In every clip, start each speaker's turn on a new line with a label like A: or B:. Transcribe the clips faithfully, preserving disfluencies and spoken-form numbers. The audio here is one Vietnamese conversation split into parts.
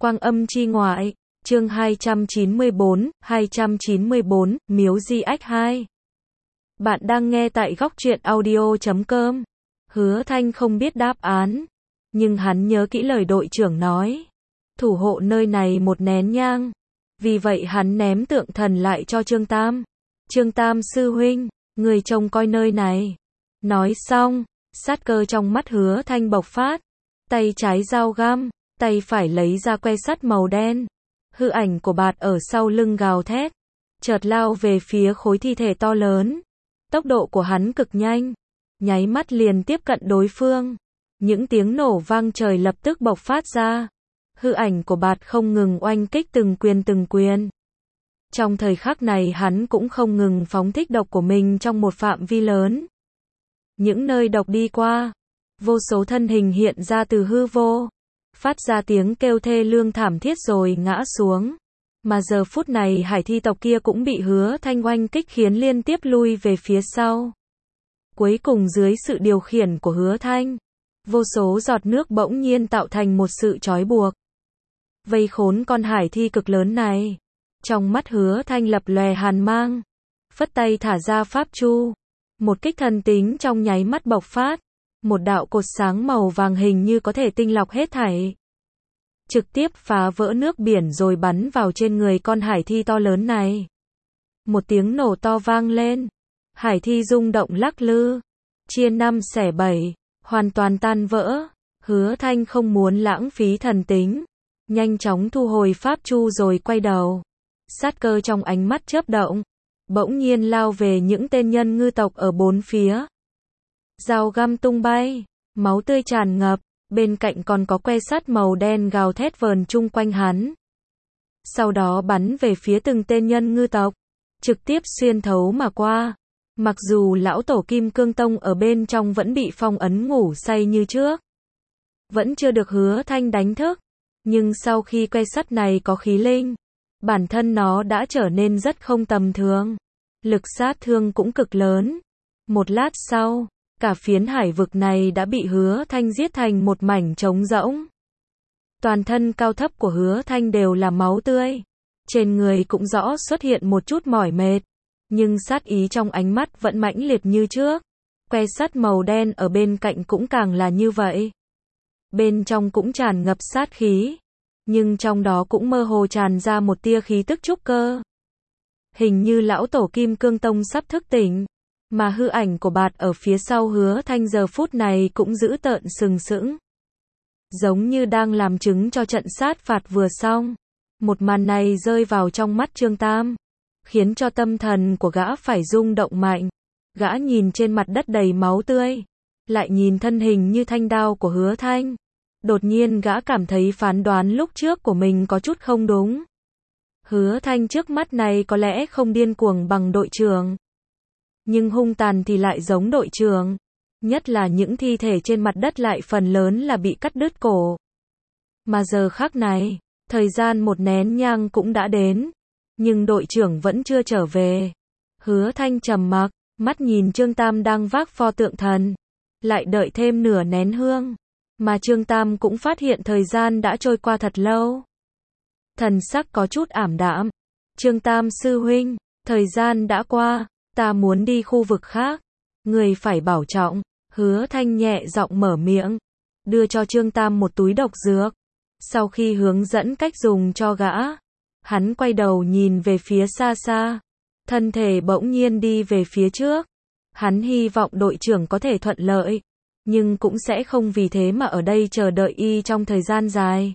A: Quang âm chi ngoại, chương hai trăm chín mươi bốn, hai trăm chín mươi bốn, Miếu Di Ách hai. Bạn đang nghe tại góc truyện audio chấm com. Hứa Thanh không biết đáp án, nhưng hắn nhớ kỹ lời đội trưởng nói. Thủ hộ nơi này một nén nhang. Vì vậy hắn ném tượng thần lại cho Trương Tam. Trương Tam sư huynh, người trông coi nơi này. Nói xong, sát cơ trong mắt Hứa Thanh bộc phát. Tay trái dao găm, tay phải lấy ra que sắt màu đen. Hư ảnh của bạt ở sau lưng gào thét, chợt lao về phía khối thi thể to lớn. Tốc độ của hắn cực nhanh, nháy mắt liền tiếp cận đối phương. Những tiếng nổ vang trời lập tức bộc phát ra. Hư ảnh của bạt không ngừng oanh kích từng quyền từng quyền. Trong thời khắc này hắn cũng không ngừng phóng thích độc của mình trong một phạm vi lớn. Những nơi độc đi qua, vô số thân hình hiện ra từ hư vô, phát ra tiếng kêu thê lương thảm thiết rồi ngã xuống. Mà giờ phút này hải thi tộc kia cũng bị Hứa Thanh oanh kích khiến liên tiếp lui về phía sau. Cuối cùng dưới sự điều khiển của Hứa Thanh, vô số giọt nước bỗng nhiên tạo thành một sự trói buộc, vây khốn con hải thi cực lớn này. Trong mắt Hứa Thanh lập lòe hàn mang, phất tay thả ra pháp chu, một kích thần tính trong nháy mắt bộc phát. Một đạo cột sáng màu vàng hình như có thể tinh lọc hết thảy, trực tiếp phá vỡ nước biển rồi bắn vào trên người con hải thi to lớn này. Một tiếng nổ to vang lên, hải thi rung động lắc lư, chia năm xẻ bảy, hoàn toàn tan vỡ. Hứa Thanh không muốn lãng phí thần tính, nhanh chóng thu hồi pháp chu rồi quay đầu. Sát cơ trong ánh mắt chớp động, bỗng nhiên lao về những tên nhân ngư tộc ở bốn phía. Dao găm tung bay, máu tươi tràn ngập, bên cạnh còn có que sắt màu đen gào thét vờn chung quanh hắn. Sau đó bắn về phía từng tên nhân ngư tộc, trực tiếp xuyên thấu mà qua. Mặc dù lão tổ Kim Cương Tông ở bên trong vẫn bị phong ấn ngủ say như trước, vẫn chưa được Hứa Thanh đánh thức, nhưng sau khi que sắt này có khí linh, bản thân nó đã trở nên rất không tầm thường. Lực sát thương cũng cực lớn. Một lát sau, cả phiến hải vực này đã bị Hứa Thanh giết thành một mảnh trống rỗng. Toàn thân cao thấp của Hứa Thanh đều là máu tươi. Trên người cũng rõ xuất hiện một chút mỏi mệt. Nhưng sát ý trong ánh mắt vẫn mãnh liệt như trước. Que sắt màu đen ở bên cạnh cũng càng là như vậy. Bên trong cũng tràn ngập sát khí. Nhưng trong đó cũng mơ hồ tràn ra một tia khí tức trúc cơ. Hình như lão tổ Kim Cương Tông sắp thức tỉnh. Mà hư ảnh của bạt ở phía sau Hứa Thanh giờ phút này cũng dữ tợn sừng sững, giống như đang làm chứng cho trận sát phạt vừa xong. Một màn này rơi vào trong mắt Trương Tam, khiến cho tâm thần của gã phải rung động mạnh. Gã nhìn trên mặt đất đầy máu tươi, lại nhìn thân hình như thanh đao của Hứa Thanh. Đột nhiên gã cảm thấy phán đoán lúc trước của mình có chút không đúng. Hứa Thanh trước mắt này có lẽ không điên cuồng bằng đội trưởng, nhưng hung tàn thì lại giống đội trưởng. Nhất là những thi thể trên mặt đất lại phần lớn là bị cắt đứt cổ. Mà giờ khắc này, thời gian một nén nhang cũng đã đến, nhưng đội trưởng vẫn chưa trở về. Hứa Thanh trầm mặc, mắt nhìn Trương Tam đang vác pho tượng thần, lại đợi thêm nửa nén hương. Mà Trương Tam cũng phát hiện thời gian đã trôi qua thật lâu. Thần sắc có chút ảm đạm. Trương Tam sư huynh, thời gian đã qua, ta muốn đi khu vực khác, người phải bảo trọng. Hứa Thanh nhẹ giọng mở miệng, đưa cho Trương Tam một túi độc dược. Sau khi hướng dẫn cách dùng cho gã, hắn quay đầu nhìn về phía xa xa, thân thể bỗng nhiên đi về phía trước. Hắn hy vọng đội trưởng có thể thuận lợi, nhưng cũng sẽ không vì thế mà ở đây chờ đợi y trong thời gian dài.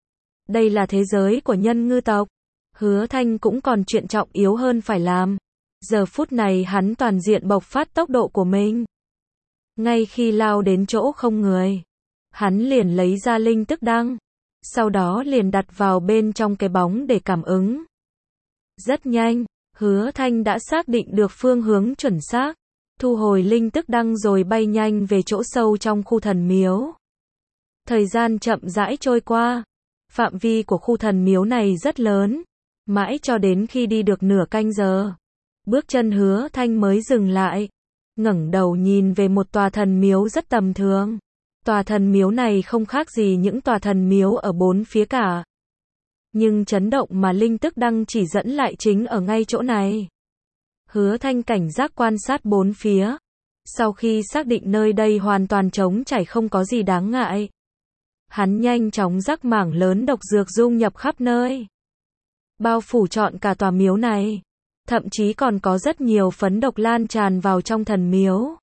A: Đây là thế giới của nhân ngư tộc, Hứa Thanh cũng còn chuyện trọng yếu hơn phải làm. Giờ phút này hắn toàn diện bộc phát tốc độ của mình. Ngay khi lao đến chỗ không người, hắn liền lấy ra linh tức đăng, sau đó liền đặt vào bên trong cái bóng để cảm ứng. Rất nhanh, Hứa Thanh đã xác định được phương hướng chuẩn xác, thu hồi linh tức đăng rồi bay nhanh về chỗ sâu trong khu thần miếu. Thời gian chậm rãi trôi qua, phạm vi của khu thần miếu này rất lớn, mãi cho đến khi đi được nửa canh giờ, bước chân Hứa Thanh mới dừng lại, ngẩng đầu nhìn về một tòa thần miếu rất tầm thường. Tòa thần miếu này không khác gì những tòa thần miếu ở bốn phía cả. Nhưng chấn động mà linh tức đăng chỉ dẫn lại chính ở ngay chỗ này. Hứa Thanh cảnh giác quan sát bốn phía. Sau khi xác định nơi đây hoàn toàn trống trải không có gì đáng ngại, hắn nhanh chóng rắc mảng lớn độc dược dung nhập khắp nơi, bao phủ trọn cả tòa miếu này. Thậm chí còn có rất nhiều phấn độc lan tràn vào trong thần miếu.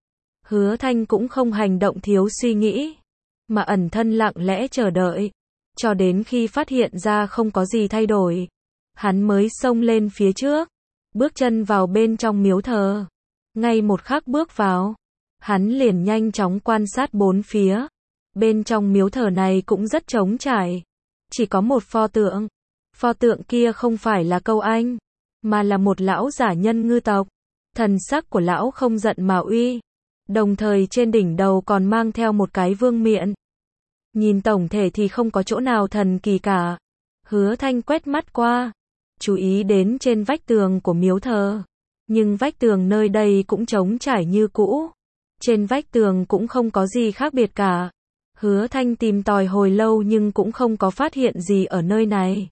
A: Hứa Thanh cũng không hành động thiếu suy nghĩ, mà ẩn thân lặng lẽ chờ đợi, cho đến khi phát hiện ra không có gì thay đổi, hắn mới xông lên phía trước, bước chân vào bên trong miếu thờ. Ngay một khắc bước vào, hắn liền nhanh chóng quan sát bốn phía. Bên trong miếu thờ này cũng rất trống trải, chỉ có một pho tượng. Pho tượng kia không phải là Câu Anh, mà là một lão giả nhân ngư tộc. Thần sắc của lão không giận mà uy, đồng thời trên đỉnh đầu còn mang theo một cái vương miện. Nhìn tổng thể thì không có chỗ nào thần kỳ cả. Hứa Thanh quét mắt qua, chú ý đến trên vách tường của miếu thờ. Nhưng vách tường nơi đây cũng trống trải như cũ. Trên vách tường cũng không có gì khác biệt cả. Hứa Thanh tìm tòi hồi lâu nhưng cũng không có phát hiện gì ở nơi này.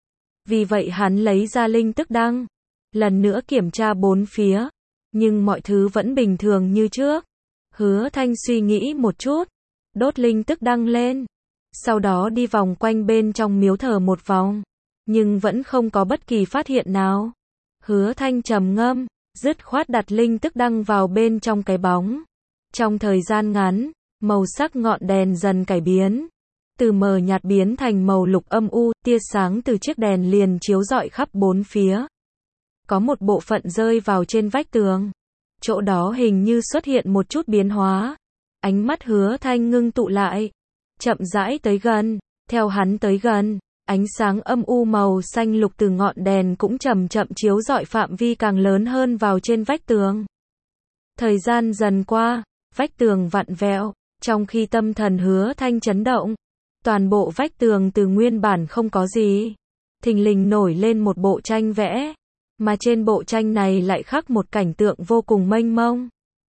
A: Vì vậy hắn lấy ra linh tức đăng, lần nữa kiểm tra bốn phía, nhưng mọi thứ vẫn bình thường như trước. Hứa Thanh suy nghĩ một chút, đốt linh tức đăng lên, sau đó đi vòng quanh bên trong miếu thờ một vòng, nhưng vẫn không có bất kỳ phát hiện nào. Hứa Thanh trầm ngâm, dứt khoát đặt linh tức đăng vào bên trong cái bóng. Trong thời gian ngắn, màu sắc ngọn đèn dần cải biến, từ mờ nhạt biến thành màu lục âm u, tia sáng từ chiếc đèn liền chiếu rọi khắp bốn phía. Có một bộ phận rơi vào trên vách tường. Chỗ đó hình như xuất hiện một chút biến hóa. Ánh mắt Hứa Thanh ngưng tụ lại, chậm rãi tới gần. Theo hắn tới gần, ánh sáng âm u màu xanh lục từ ngọn đèn cũng chậm chậm chiếu rọi phạm vi càng lớn hơn vào trên vách tường. Thời gian dần qua, vách tường vặn vẹo, trong khi tâm thần Hứa Thanh chấn động, toàn bộ vách tường từ nguyên bản không có gì, thình lình nổi lên một bộ tranh vẽ, mà trên bộ tranh này lại khắc một cảnh tượng vô cùng mênh mông.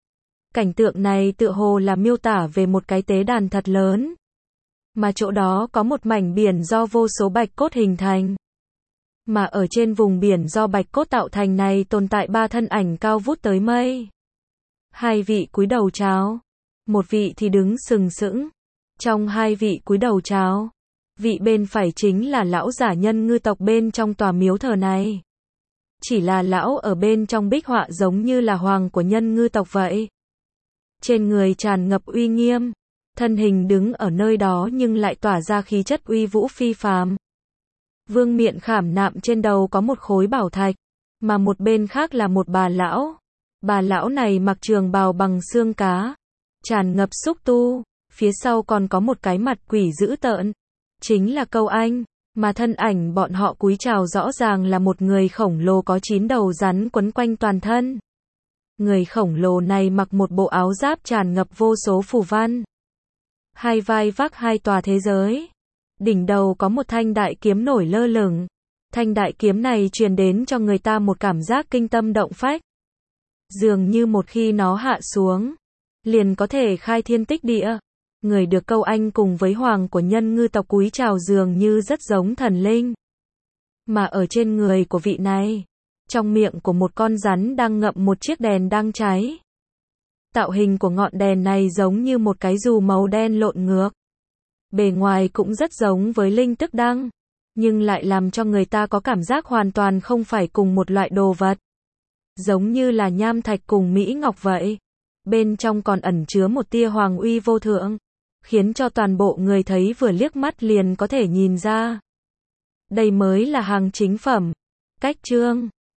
A: Cảnh tượng này tựa hồ là miêu tả về một cái tế đàn thật lớn, mà chỗ đó có một mảnh biển do vô số bạch cốt hình thành. Mà ở trên vùng biển do bạch cốt tạo thành này tồn tại ba thân ảnh cao vút tới mây. Hai vị cúi đầu chào, một vị thì đứng sừng sững. Trong hai vị cúi đầu chào, vị bên phải chính là lão giả nhân ngư tộc bên trong tòa miếu thờ này. Chỉ là lão ở bên trong bích họa giống như là hoàng của nhân ngư tộc vậy. Trên người tràn ngập uy nghiêm, thân hình đứng ở nơi đó nhưng lại tỏa ra khí chất uy vũ phi phàm. Vương miện khảm nạm trên đầu có một khối bảo thạch, mà một bên khác là một bà lão. Bà lão này mặc trường bào bằng xương cá, tràn ngập xúc tu, phía sau còn có một cái mặt quỷ dữ tợn, chính là Câu Anh, mà thân ảnh bọn họ cúi chào rõ ràng là một người khổng lồ có chín đầu rắn quấn quanh toàn thân. Người khổng lồ này mặc một bộ áo giáp tràn ngập vô số phù văn, hai vai vác hai tòa thế giới, đỉnh đầu có một thanh đại kiếm nổi lơ lửng. Thanh đại kiếm này truyền đến cho người ta một cảm giác kinh tâm động phách. Dường như một khi nó hạ xuống, liền có thể khai thiên tích địa. Người được Câu Anh cùng với hoàng của nhân ngư tộc cúi chào dường như rất giống thần linh. Mà ở trên người của vị này, trong miệng của một con rắn đang ngậm một chiếc đèn đang cháy. Tạo hình của ngọn đèn này giống như một cái dù màu đen lộn ngược. Bề ngoài cũng rất giống với linh tức đăng, nhưng lại làm cho người ta có cảm giác hoàn toàn không phải cùng một loại đồ vật. Giống như là nham thạch cùng mỹ ngọc vậy. Bên trong còn ẩn chứa một tia hoàng uy vô thượng, khiến cho toàn bộ người thấy vừa liếc mắt liền có thể nhìn ra. Đây mới là hàng chính phẩm. Cách chương